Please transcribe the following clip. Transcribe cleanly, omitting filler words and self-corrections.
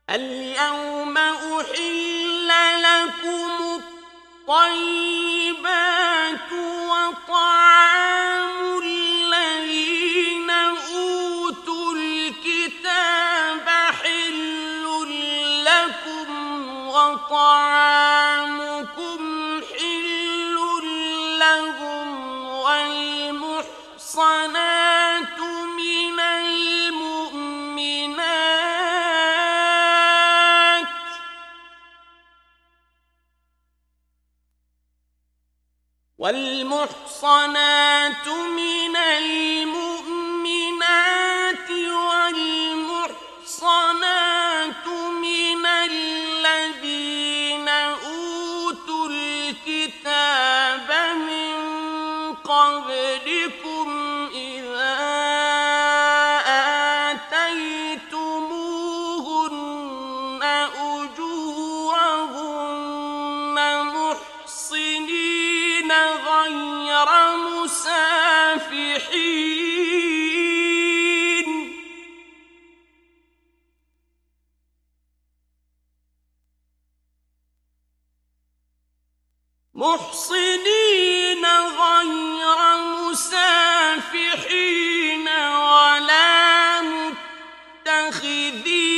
اليوم أحل لكم الطيبات وطعام الذين أوتوا الكتاب حل لكم وطعامكم حل لهم والمحصنات من المؤمنات والمحصنات من الذين أوتوا الكتاب من قبلكم إذا آتيتموهن أجورهن محصنين غير مسافحين ولا متخذي